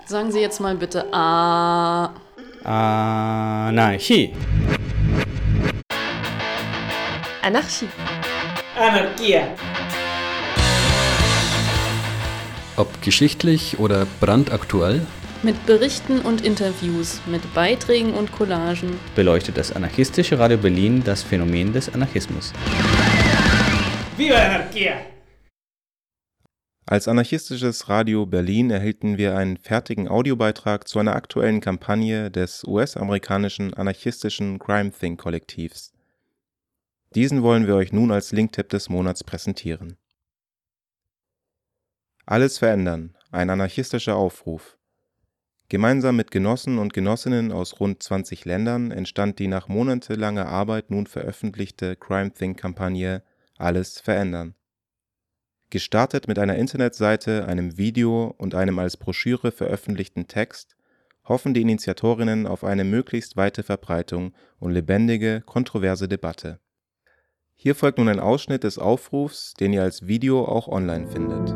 Sagen Sie jetzt mal bitte Anarchie. Anarchie. Anarchia. Ob geschichtlich oder brandaktuell, mit Berichten und Interviews, mit Beiträgen und Collagen beleuchtet das anarchistische Radio Berlin das Phänomen des Anarchismus. Viva Anarchia! Als anarchistisches Radio Berlin erhielten wir einen fertigen Audiobeitrag zu einer aktuellen Kampagne des US-amerikanischen anarchistischen Crime Think Kollektivs. Diesen wollen wir euch nun als Linktipp des Monats präsentieren. Alles verändern, ein anarchistischer Aufruf. Gemeinsam mit Genossen und Genossinnen aus rund 20 Ländern entstand die nach monatelanger Arbeit nun veröffentlichte Crime Think-Kampagne Alles verändern. Gestartet mit einer Internetseite, einem Video und einem als Broschüre veröffentlichten Text, hoffen die Initiatorinnen auf eine möglichst weite Verbreitung und lebendige, kontroverse Debatte. Hier folgt nun ein Ausschnitt des Aufrufs, den ihr als Video auch online findet.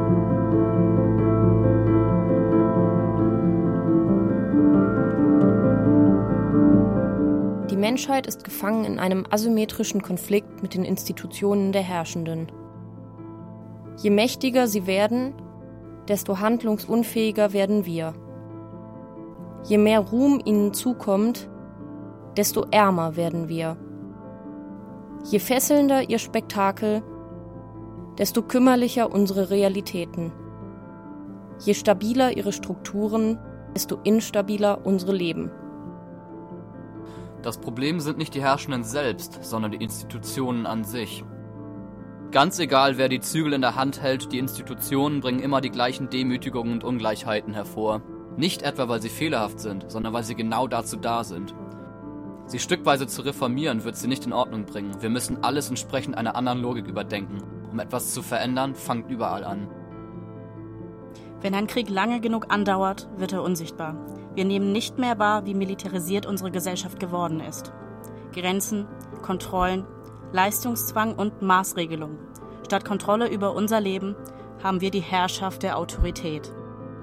Die Menschheit ist gefangen in einem asymmetrischen Konflikt mit den Institutionen der Herrschenden. Je mächtiger sie werden, desto handlungsunfähiger werden wir. Je mehr Ruhm ihnen zukommt, desto ärmer werden wir. Je fesselnder ihr Spektakel, desto kümmerlicher unsere Realitäten. Je stabiler ihre Strukturen, desto instabiler unsere Leben. Das Problem sind nicht die Herrschenden selbst, sondern die Institutionen an sich. Ganz egal, wer die Zügel in der Hand hält, die Institutionen bringen immer die gleichen Demütigungen und Ungleichheiten hervor. Nicht etwa, weil sie fehlerhaft sind, sondern weil sie genau dazu da sind. Sie stückweise zu reformieren, wird sie nicht in Ordnung bringen. Wir müssen alles entsprechend einer anderen Logik überdenken. Um etwas zu verändern, fangt überall an. Wenn ein Krieg lange genug andauert, wird er unsichtbar. Wir nehmen nicht mehr wahr, wie militarisiert unsere Gesellschaft geworden ist. Grenzen, Kontrollen, Leistungszwang und Maßregelung. Statt Kontrolle über unser Leben haben wir die Herrschaft der Autorität.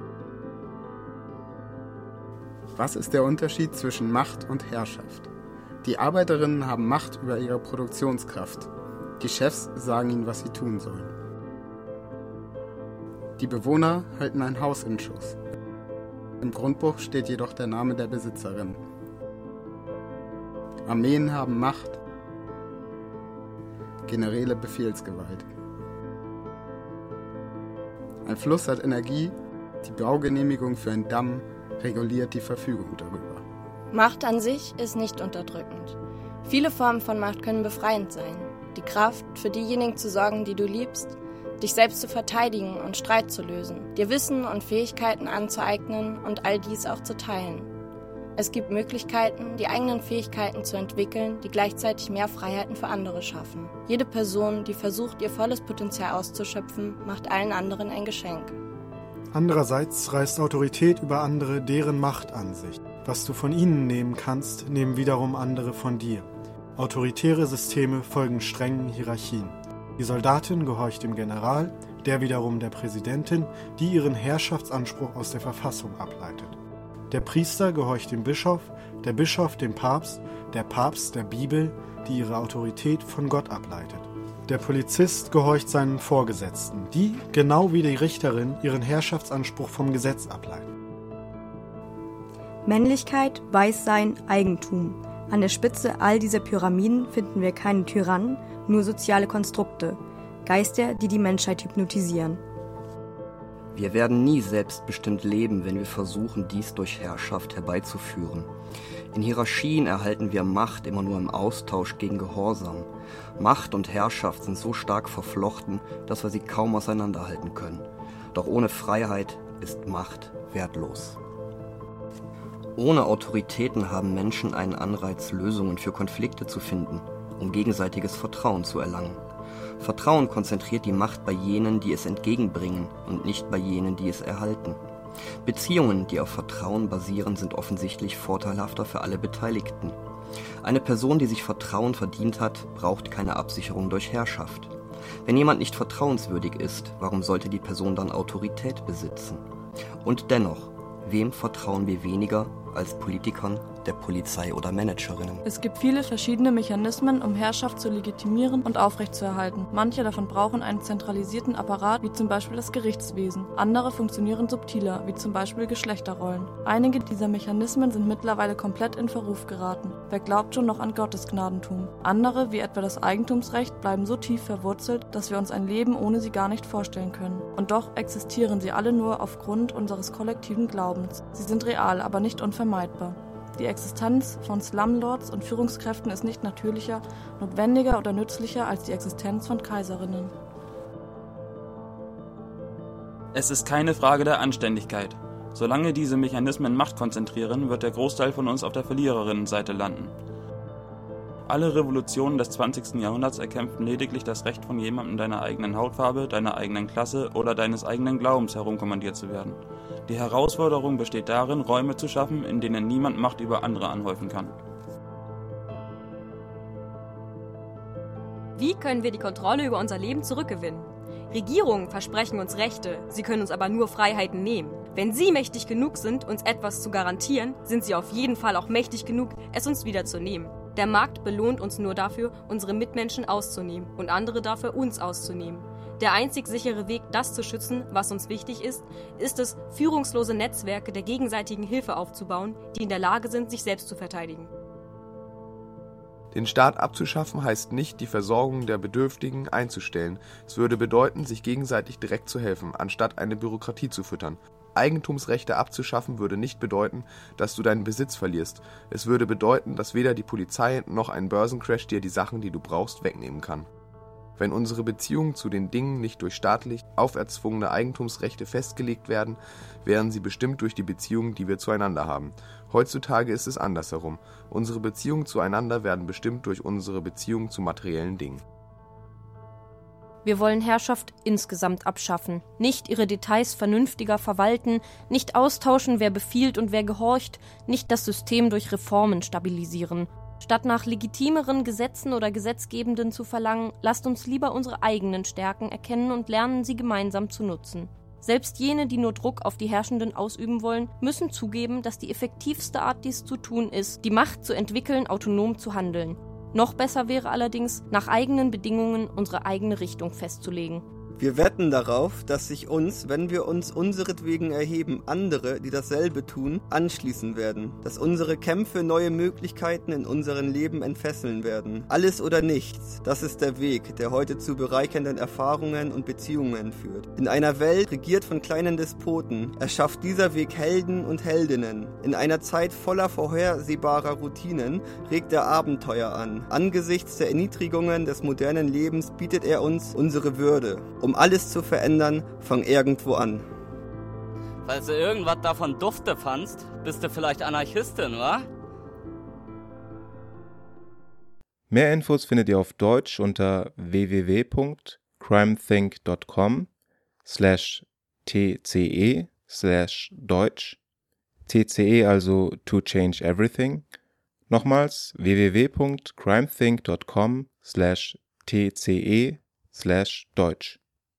Was ist der Unterschied zwischen Macht und Herrschaft? Die Arbeiterinnen haben Macht über ihre Produktionskraft. Die Chefs sagen ihnen, was sie tun sollen. Die Bewohner halten ein Haus in Schuss. Im Grundbuch steht jedoch der Name der Besitzerin. Armeen haben Macht. Generäle Befehlsgewalt. Ein Fluss hat Energie, die Baugenehmigung für einen Damm reguliert die Verfügung darüber. Macht an sich ist nicht unterdrückend. Viele Formen von Macht können befreiend sein. Die Kraft, für diejenigen zu sorgen, die du liebst, dich selbst zu verteidigen und Streit zu lösen, dir Wissen und Fähigkeiten anzueignen und all dies auch zu teilen. Es gibt Möglichkeiten, die eigenen Fähigkeiten zu entwickeln, die gleichzeitig mehr Freiheiten für andere schaffen. Jede Person, die versucht, ihr volles Potenzial auszuschöpfen, macht allen anderen ein Geschenk. Andererseits reißt Autorität über andere deren Macht an sich. Was du von ihnen nehmen kannst, nehmen wiederum andere von dir. Autoritäre Systeme folgen strengen Hierarchien. Die Soldatin gehorcht dem General, der wiederum der Präsidentin, die ihren Herrschaftsanspruch aus der Verfassung ableitet. Der Priester gehorcht dem Bischof dem Papst der Bibel, die ihre Autorität von Gott ableitet. Der Polizist gehorcht seinen Vorgesetzten, die, genau wie die Richterin, ihren Herrschaftsanspruch vom Gesetz ableiten. Männlichkeit, Weißsein, Eigentum. An der Spitze all dieser Pyramiden finden wir keine Tyrannen, nur soziale Konstrukte, Geister, die die Menschheit hypnotisieren. Wir werden nie selbstbestimmt leben, wenn wir versuchen, dies durch Herrschaft herbeizuführen. In Hierarchien erhalten wir Macht immer nur im Austausch gegen Gehorsam. Macht und Herrschaft sind so stark verflochten, dass wir sie kaum auseinanderhalten können. Doch ohne Freiheit ist Macht wertlos. Ohne Autoritäten haben Menschen einen Anreiz, Lösungen für Konflikte zu finden, um gegenseitiges Vertrauen zu erlangen. Vertrauen konzentriert die Macht bei jenen, die es entgegenbringen und nicht bei jenen, die es erhalten. Beziehungen, die auf Vertrauen basieren, sind offensichtlich vorteilhafter für alle Beteiligten. Eine Person, die sich Vertrauen verdient hat, braucht keine Absicherung durch Herrschaft. Wenn jemand nicht vertrauenswürdig ist, warum sollte die Person dann Autorität besitzen? Und dennoch, Wem vertrauen wir weniger als Politikern, der Polizei oder Managerinnen? Es gibt viele verschiedene Mechanismen, um Herrschaft zu legitimieren und aufrechtzuerhalten. Manche davon brauchen einen zentralisierten Apparat, wie zum Beispiel das Gerichtswesen. Andere funktionieren subtiler, wie zum Beispiel Geschlechterrollen. Einige dieser Mechanismen sind mittlerweile komplett in Verruf geraten. Wer glaubt schon noch an Gottes Gnadentum? Andere, wie etwa das Eigentumsrecht, bleiben so tief verwurzelt, dass wir uns ein Leben ohne sie gar nicht vorstellen können. Und doch existieren sie alle nur aufgrund unseres kollektiven Glaubens. Sie sind real, aber nicht unvermeidbar. Die Existenz von Slumlords und Führungskräften ist nicht natürlicher, notwendiger oder nützlicher als die Existenz von Kaiserinnen. Es ist keine Frage der Anständigkeit. Solange diese Mechanismen Macht konzentrieren, wird der Großteil von uns auf der Verliererinnenseite landen. Alle Revolutionen des 20. Jahrhunderts erkämpften lediglich das Recht von jemandem deiner eigenen Hautfarbe, deiner eigenen Klasse oder deines eigenen Glaubens herumkommandiert zu werden. Die Herausforderung besteht darin, Räume zu schaffen, in denen niemand Macht über andere anhäufen kann. Wie können wir die Kontrolle über unser Leben zurückgewinnen? Regierungen versprechen uns Rechte, sie können uns aber nur Freiheiten nehmen. Wenn sie mächtig genug sind, uns etwas zu garantieren, sind sie auf jeden Fall auch mächtig genug, es uns wieder zu nehmen. Der Markt belohnt uns nur dafür, unsere Mitmenschen auszunehmen und andere dafür, uns auszunehmen. Der einzig sichere Weg, das zu schützen, was uns wichtig ist es, führungslose Netzwerke der gegenseitigen Hilfe aufzubauen, die in der Lage sind, sich selbst zu verteidigen. Den Staat abzuschaffen heißt nicht, die Versorgung der Bedürftigen einzustellen. Es würde bedeuten, sich gegenseitig direkt zu helfen, anstatt eine Bürokratie zu füttern. Eigentumsrechte abzuschaffen würde nicht bedeuten, dass du deinen Besitz verlierst. Es würde bedeuten, dass weder die Polizei noch ein Börsencrash dir die Sachen, die du brauchst, wegnehmen kann. Wenn unsere Beziehungen zu den Dingen nicht durch staatlich auferzwungene Eigentumsrechte festgelegt werden, wären sie bestimmt durch die Beziehungen, die wir zueinander haben. Heutzutage ist es andersherum. Unsere Beziehungen zueinander werden bestimmt durch unsere Beziehungen zu materiellen Dingen. Wir wollen Herrschaft insgesamt abschaffen, nicht ihre Details vernünftiger verwalten, nicht austauschen, wer befiehlt und wer gehorcht, nicht das System durch Reformen stabilisieren. Statt nach legitimeren Gesetzen oder Gesetzgebenden zu verlangen, lasst uns lieber unsere eigenen Stärken erkennen und lernen, sie gemeinsam zu nutzen. Selbst jene, die nur Druck auf die Herrschenden ausüben wollen, müssen zugeben, dass die effektivste Art, dies zu tun, ist, die Macht zu entwickeln, autonom zu handeln. Noch besser wäre allerdings, nach eigenen Bedingungen unsere eigene Richtung festzulegen. Wir wetten darauf, dass sich uns, wenn wir uns unseretwegen erheben, andere, die dasselbe tun, anschließen werden. Dass unsere Kämpfe neue Möglichkeiten in unserem Leben entfesseln werden. Alles oder nichts, das ist der Weg, der heute zu bereichernden Erfahrungen und Beziehungen führt. In einer Welt, regiert von kleinen Despoten, erschafft dieser Weg Helden und Heldinnen. In einer Zeit voller vorhersehbarer Routinen regt er Abenteuer an. Angesichts der Erniedrigungen des modernen Lebens bietet er uns unsere Würde. Um alles zu verändern, fang irgendwo an. Falls du irgendwas davon dufte fandst, bist du vielleicht Anarchistin, wa? Mehr Infos findet ihr auf Deutsch unter www.crimethink.com/tce/Deutsch. TCE also To Change Everything. Nochmals www.crimethink.com/tce/Deutsch.